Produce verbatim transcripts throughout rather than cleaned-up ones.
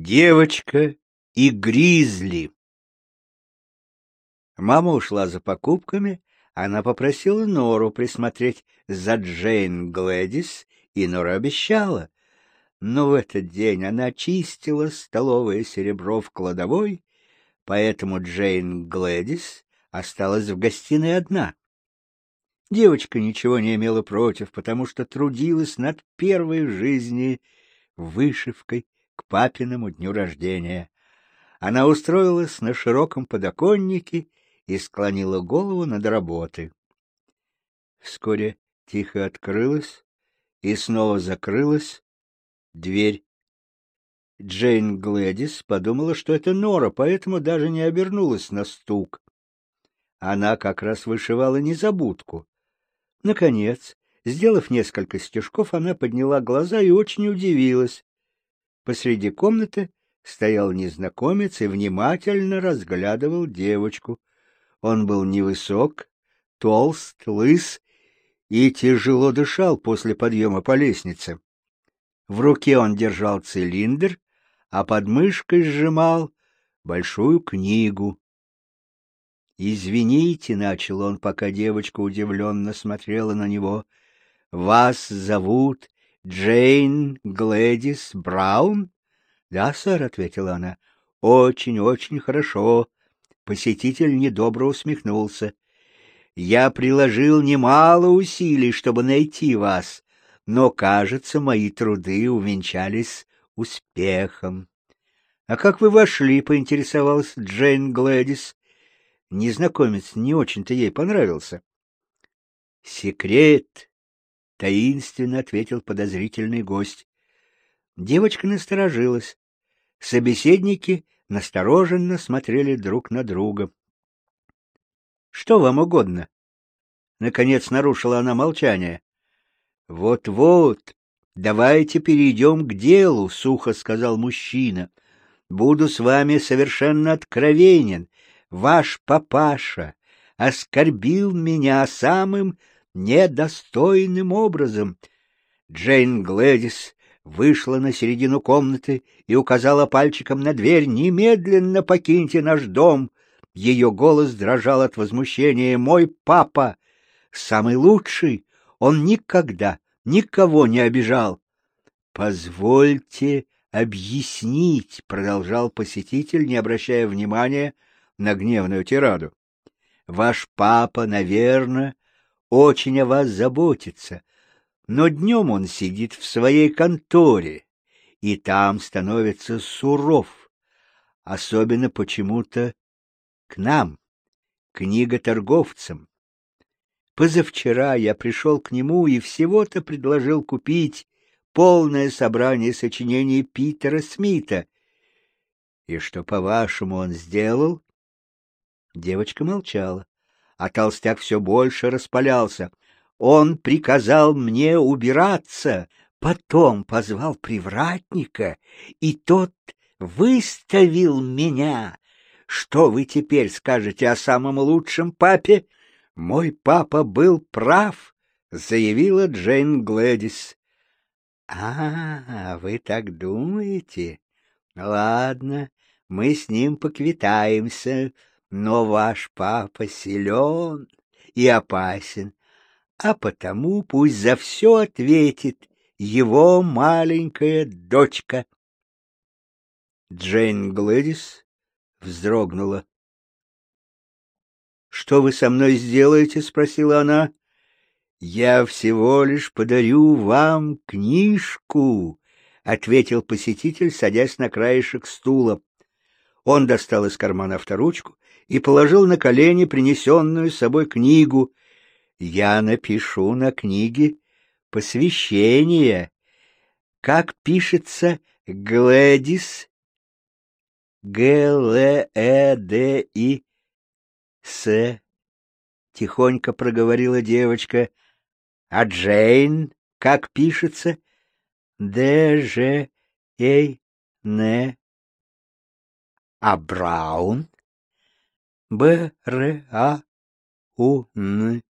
Девочка и гризли. Мама ушла за покупками, она попросила Нору присмотреть за Джейн Глэдис, и Нора обещала. Но в этот день она чистила столовое серебро в кладовой, поэтому Джейн Глэдис осталась в гостиной одна. Девочка ничего не имела против, потому что трудилась над первой в жизни вышивкой к папиному дню рождения. Она устроилась на широком подоконнике и склонила голову над работой. Вскоре тихо открылась и снова закрылась дверь. Джейн Глэдис подумала, что это Нора, поэтому даже не обернулась на стук. Она как раз вышивала незабудку. Наконец, сделав несколько стежков, она подняла глаза и очень удивилась. Посреди комнаты стоял незнакомец и внимательно разглядывал девочку. Он был невысок, толст, лыс и тяжело дышал после подъема по лестнице. В руке он держал цилиндр, а под мышкой сжимал большую книгу. «Извините», — начал он, пока девочка удивленно смотрела на него, — «вас зовут Джейн Глэдис Браун?» «Да, сэр», — ответила она. «Очень, очень хорошо». Посетитель недобро усмехнулся. «Я приложил немало усилий, чтобы найти вас, но, кажется, мои труды увенчались успехом». «А как вы вошли?» — поинтересовалась Джейн Глэдис. Незнакомец не очень-то ей понравился. «Секрет», — таинственно ответил подозрительный гость. Девочка насторожилась. Собеседники настороженно смотрели друг на друга. «Что вам угодно?» Наконец нарушила она молчание. «Вот-вот, давайте перейдем к делу», — сухо сказал мужчина. «Буду с вами совершенно откровенен. Ваш папаша оскорбил меня самым недостойным образом». Джейн Глэдис вышла на середину комнаты и указала пальчиком на дверь. «Немедленно покиньте наш дом!» Ее голос дрожал от возмущения. «Мой папа самый лучший, он никогда никого не обижал». «Позвольте объяснить», — продолжал посетитель, не обращая внимания на гневную тираду. «Ваш папа, наверное, очень о вас заботится, но днем он сидит в своей конторе, и там становится суров, особенно почему-то к нам, книготорговцам. Позавчера я пришел к нему и всего-то предложил купить полное собрание сочинений Питера Смита. И что, по-вашему, он сделал?» Девочка молчала, а толстяк все больше распалялся. «Он приказал мне убираться, потом позвал привратника, и тот выставил меня. Что вы теперь скажете о самом лучшем папе?» «Мой папа был прав», — заявила Джейн Глэдис. «А, вы так думаете? Ладно, мы с ним поквитаемся, но ваш папа силен и опасен, а потому пусть за все ответит его маленькая дочка». Джейн Глэдис вздрогнула. «Что вы со мной сделаете?» — спросила она. «Я всего лишь подарю вам книжку», — ответил посетитель, садясь на краешек стула. Он достал из кармана авторучку и положил на колени принесенную с собой книгу. «Я напишу на книге посвящение. Как пишется Глэдис?» «Г-Л-Э-Д-И-С», — тихонько проговорила девочка. «А Джейн как пишется?» «Д-Ж-Эй-Н». «А Браун?» «Б-Р-А-У-Н».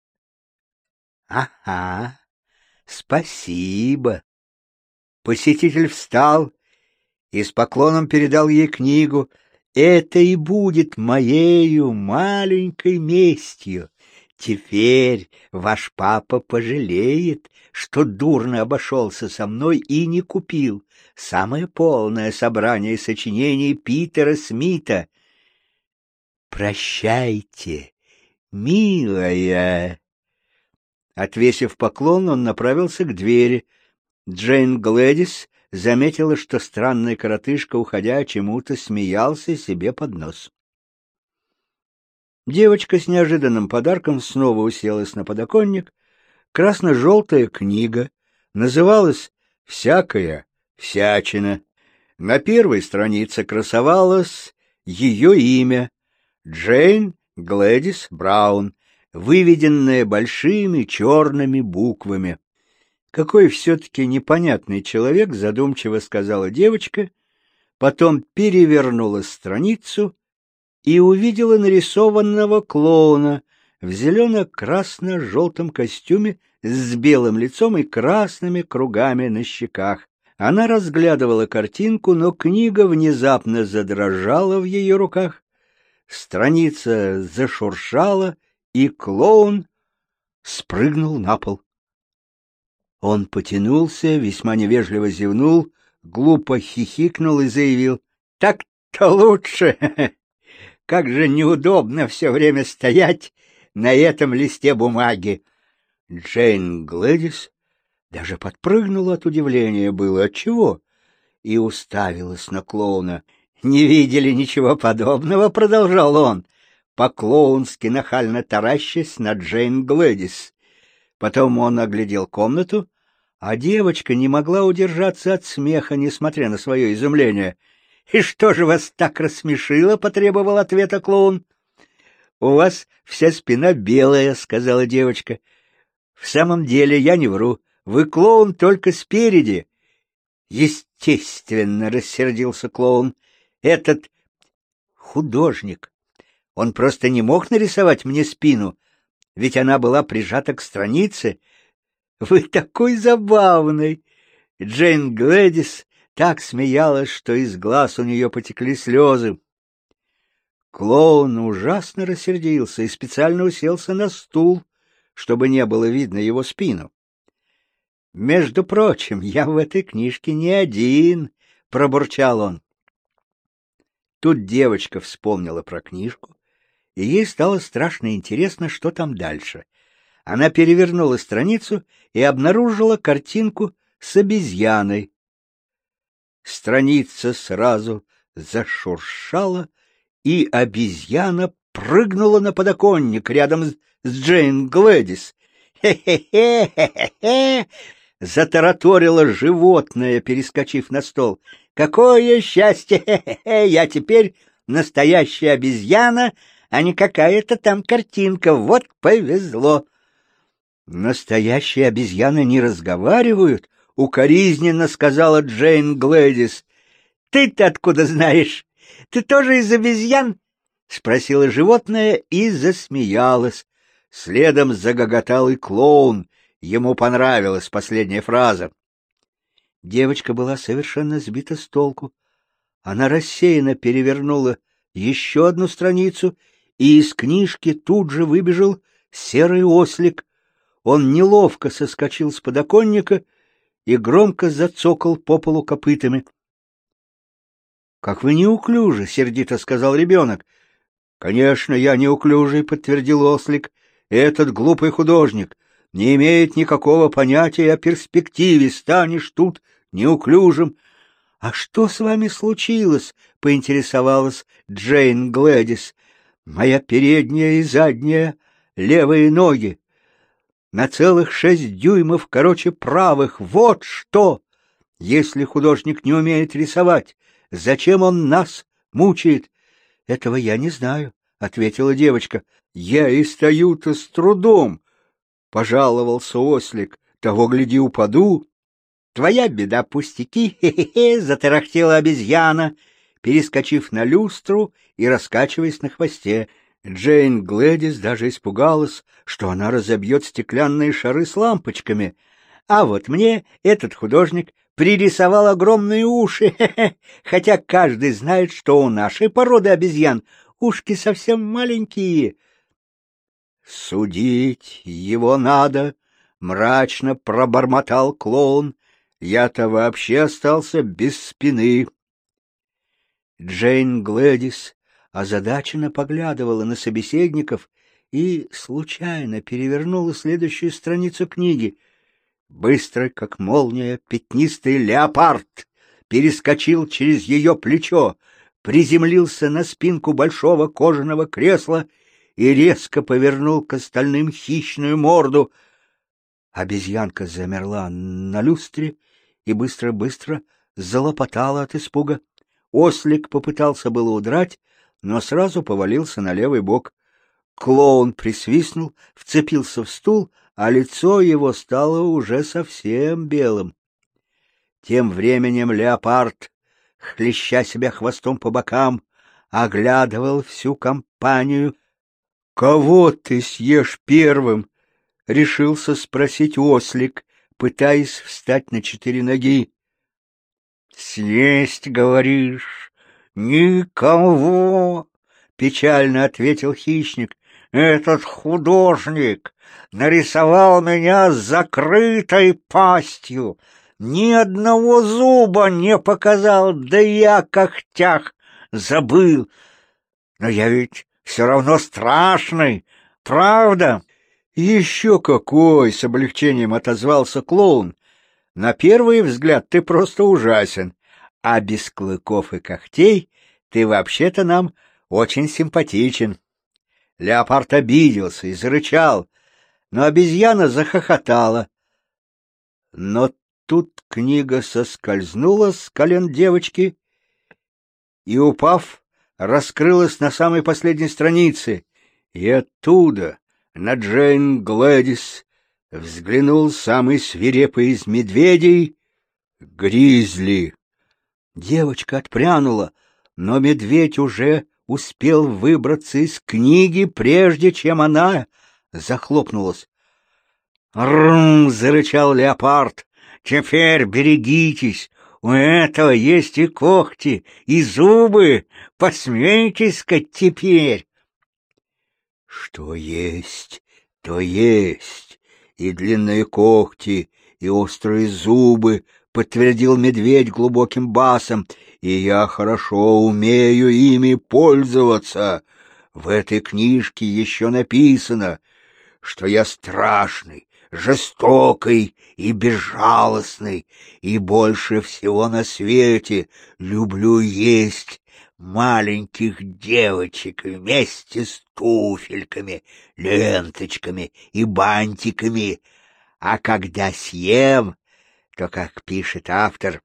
«Ага, спасибо». Посетитель встал и с поклоном передал ей книгу. Это и будет моею маленькой местью. Теперь ваш папа пожалеет, что дурно обошелся со мной и не купил самое полное собрание сочинений Питера Смита. Прощайте, милая. Отвесив поклон, он направился к двери. Джейн Глэдис заметила, что странный коротышка, уходя, чему-то смеялся себе под нос. Девочка с неожиданным подарком снова уселась на подоконник. Красно-желтая книга называлась «Всякая всячина». На первой странице красовалось ее имя — Джейн Глэдис Браун, выведенное большими черными буквами. «Какой все-таки непонятный человек», — задумчиво сказала девочка, потом перевернула страницу и увидела нарисованного клоуна в зелено-красно-желтом костюме с белым лицом и красными кругами на щеках. Она разглядывала картинку, но книга внезапно задрожала в ее руках, страница зашуршала, и клоун спрыгнул на пол. Он потянулся, весьма невежливо зевнул, глупо хихикнул и заявил: «Так-то лучше! Как же неудобно все время стоять на этом листе бумаги!» Джейн Глэдис даже подпрыгнула от удивления, было отчего, и уставилась на клоуна. «Не видели ничего подобного?» — продолжал он, по-клоунски нахально таращась на Джейн Глэдис. Потом он оглядел комнату, а девочка не могла удержаться от смеха, несмотря на свое изумление. «И что же вас так рассмешило?» — потребовал ответа клоун. «У вас вся спина белая», — сказала девочка. «В самом деле я не вру. Вы клоун только спереди». «Естественно», — рассердился клоун. «Этот художник, он просто не мог нарисовать мне спину, ведь она была прижата к странице. Вы такой забавный!» Джейн Глэдис так смеялась, что из глаз у нее потекли слезы. Клоун ужасно рассердился и специально уселся на стул, чтобы не было видно его спину. «Между прочим, я в этой книжке не один», — пробурчал он. Тут девочка вспомнила про книжку, и ей стало страшно интересно, что там дальше. Она перевернула страницу и обнаружила картинку с обезьяной. Страница сразу зашуршала, и обезьяна прыгнула на подоконник рядом с Джейн Глэдис. «Хе-хе-хе-хе-хе!» — затараторило животное, перескочив на стол. «Какое счастье! Хе-хе-хе! Я теперь настоящая обезьяна, а не какая-то там картинка. Вот повезло!» «Настоящие обезьяны не разговаривают», — укоризненно сказала Джейн Глэдис. «Ты-то откуда знаешь? Ты тоже из обезьян?» — спросила животное и засмеялась. Следом загоготал и клоун. Ему понравилась последняя фраза. Девочка была совершенно сбита с толку. Она рассеянно перевернула еще одну страницу, и из книжки тут же выбежал серый ослик. Он неловко соскочил с подоконника и громко зацокал по полу копытами. — Как вы неуклюжи! — сердито сказал ребенок. — Конечно, я неуклюжий, — подтвердил ослик. — Этот глупый художник не имеет никакого понятия о перспективе. Станешь тут неуклюжим. — А что с вами случилось? — поинтересовалась Джейн Глэдис. — Моя передняя и задняя левые ноги на целых шесть дюймов короче правых. Вот что! Если художник не умеет рисовать, зачем он нас мучает? — Этого я не знаю, — ответила девочка. — Я и стою-то с трудом, — пожаловался ослик. — Того, гляди, упаду. — Твоя беда, пустяки, хе-хе-хе, — затарахтела обезьяна, перескочив на люстру и раскачиваясь на хвосте. Джейн Глэдис даже испугалась, что она разобьет стеклянные шары с лампочками. А вот мне этот художник пририсовал огромные уши, хотя каждый знает, что у нашей породы обезьян ушки совсем маленькие. Судить его надо, — мрачно пробормотал клоун. Я-то вообще остался без спины. Джейн Глэдис озадаченно поглядывала на собеседников и случайно перевернула следующую страницу книги. Быстро, как молния, пятнистый леопард перескочил через ее плечо, приземлился на спинку большого кожаного кресла и резко повернул к остальным хищную морду. Обезьянка замерла на люстре и быстро-быстро залопотала от испуга. Ослик попытался было удрать, но сразу повалился на левый бок. Клоун присвистнул, вцепился в стул, а лицо его стало уже совсем белым. Тем временем леопард, хлеща себя хвостом по бокам, оглядывал всю компанию. — Кого ты съешь первым? — решился спросить ослик, пытаясь встать на четыре ноги. — Съесть, говоришь? Никого! — печально ответил хищник. — Этот художник нарисовал меня с закрытой пастью, ни одного зуба не показал, да я о когтях забыл. Но я ведь все равно страшный, правда? — Еще какой! — с облегчением отозвался клоун. — На первый взгляд ты просто ужасен, а без клыков и когтей ты вообще-то нам очень симпатичен. Леопард обиделся и зарычал, но обезьяна захохотала. Но тут книга соскользнула с колен девочки и, упав, раскрылась на самой последней странице, и оттуда на Джейн Глэдис взглянул самый свирепый из медведей — Гризли. Девочка отпрянула, но медведь уже успел выбраться из книги, прежде чем она захлопнулась. «Рум!» — зарычал леопард. «Теперь берегитесь! У этого есть и когти, и зубы! Посмейтесь-ка теперь!» «Что есть, то есть, и длинные когти, и острые зубы», — подтвердил медведь глубоким басом, — «и я хорошо умею ими пользоваться. В этой книжке еще написано, что я страшный, жестокий и безжалостный, и больше всего на свете люблю есть маленьких девочек вместе с туфельками, ленточками и бантиками, а когда съем, то, как пишет автор,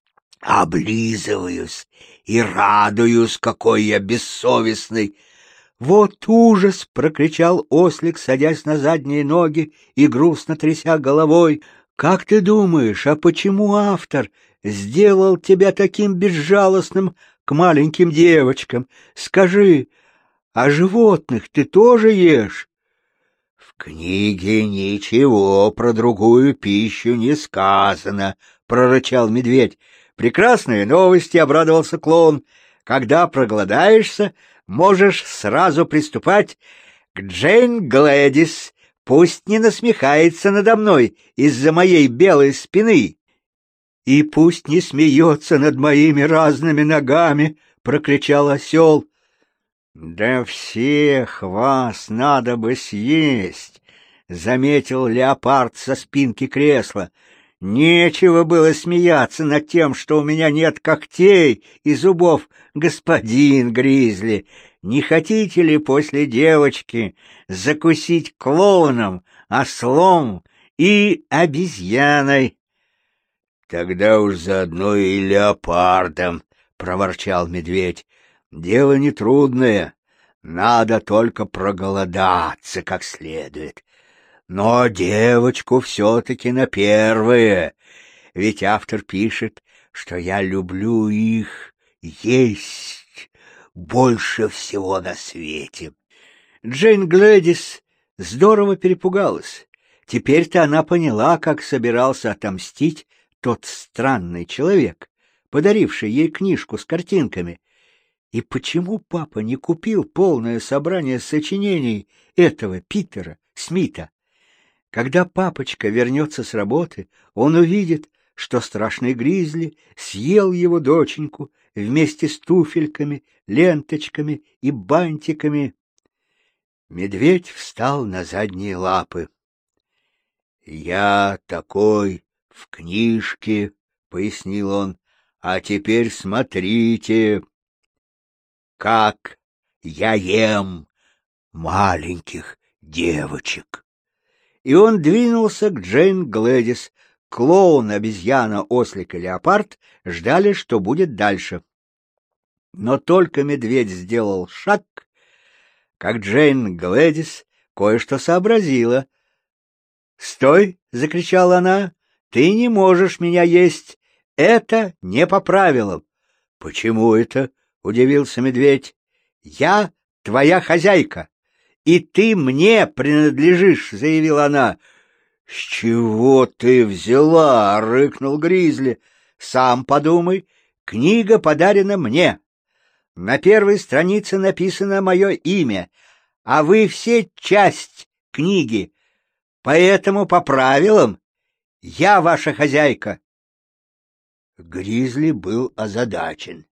облизываюсь и радуюсь, какой я бессовестный». «Вот ужас!» — прокричал ослик, садясь на задние ноги и грустно тряся головой. «Как ты думаешь, а почему автор сделал тебя таким безжалостным к маленьким девочкам? Скажи, а животных ты тоже ешь?» «В книге ничего про другую пищу не сказано», — прорычал медведь. «Прекрасные новости», — обрадовался клоун. «Когда проголодаешься, можешь сразу приступать к Джейн Глэдис. Пусть не насмехается надо мной из-за моей белой спины. И пусть не смеется над моими разными ногами», — прокричал осел. «Да всех вас надо бы съесть», — заметил леопард со спинки кресла. «Нечего было смеяться над тем, что у меня нет когтей и зубов, господин Гризли. Не хотите ли после девочки закусить клоуном, ослом и обезьяной?» «Тогда уж заодно и леопардом», — проворчал медведь. «Дело нетрудное, надо только проголодаться как следует. Но девочку все-таки на первое, ведь автор пишет, что я люблю их есть больше всего на свете». Джейн Глэдис здорово перепугалась. Теперь-то она поняла, как собирался отомстить тот странный человек, подаривший ей книжку с картинками. И почему папа не купил полное собрание сочинений этого Питера Смита? Когда папочка вернется с работы, он увидит, что страшный гризли съел его доченьку вместе с туфельками, ленточками и бантиками. Медведь встал на задние лапы. — Я такой в книжке, — пояснил он, — а теперь смотрите, как я ем маленьких девочек. И он двинулся к Джейн Глэдис. Клоун, обезьяна, ослик и леопард ждали, что будет дальше. Но только медведь сделал шаг, как Джейн Глэдис кое-что сообразила. — Стой! — закричала она. — Ты не можешь меня есть. Это не по правилам. — Почему это? — удивился медведь. — Я твоя хозяйка, и ты мне принадлежишь, — заявила она. — С чего ты взяла? — рыкнул гризли. — Сам подумай. Книга подарена мне. На первой странице написано мое имя, а вы все часть книги. Поэтому по правилам я ваша хозяйка. Гризли был озадачен.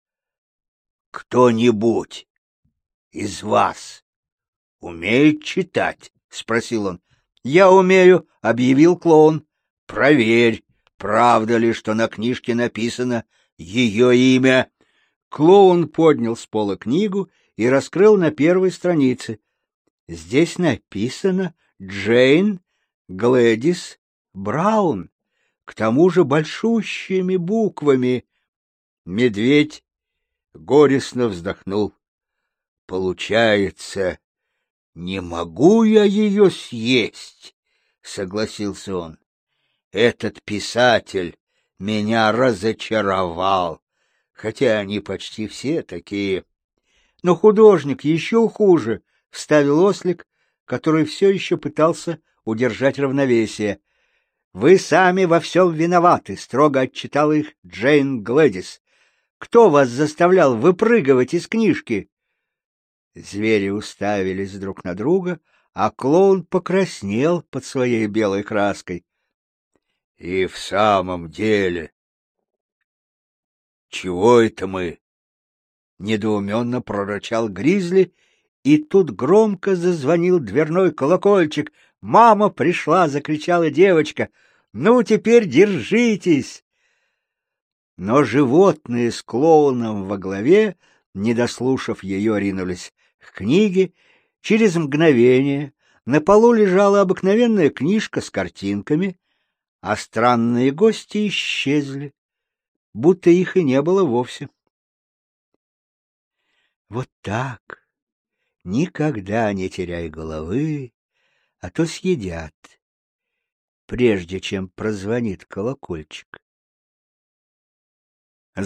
— Кто-нибудь из вас умеет читать? — спросил он. — Я умею, — объявил клоун. — Проверь, правда ли, что на книжке написано ее имя. Клоун поднял с пола книгу и раскрыл на первой странице. Здесь написано Джейн Глэдис Браун, к тому же большущими буквами. Медведь горестно вздохнул. — Получается, не могу я ее съесть, — согласился он. — Этот писатель меня разочаровал, хотя они почти все такие. — Но художник еще хуже, — вставил ослик, который все еще пытался удержать равновесие. — Вы сами во всем виноваты, — строго отчитала их Джейн Глэдис. — Кто вас заставлял выпрыгивать из книжки? Звери уставились друг на друга, а клоун покраснел под своей белой краской. — И в самом деле, чего это мы? — недоуменно прорычал гризли, и тут громко зазвонил дверной колокольчик. «Мама пришла!» — закричала девочка. «Ну, теперь держитесь!» Но животные с клоуном во главе, не дослушав ее, ринулись к книге. Через мгновение на полу лежала обыкновенная книжка с картинками, а странные гости исчезли, будто их и не было вовсе. Вот так. Никогда не теряй головы, а то съедят, прежде чем прозвонит колокольчик.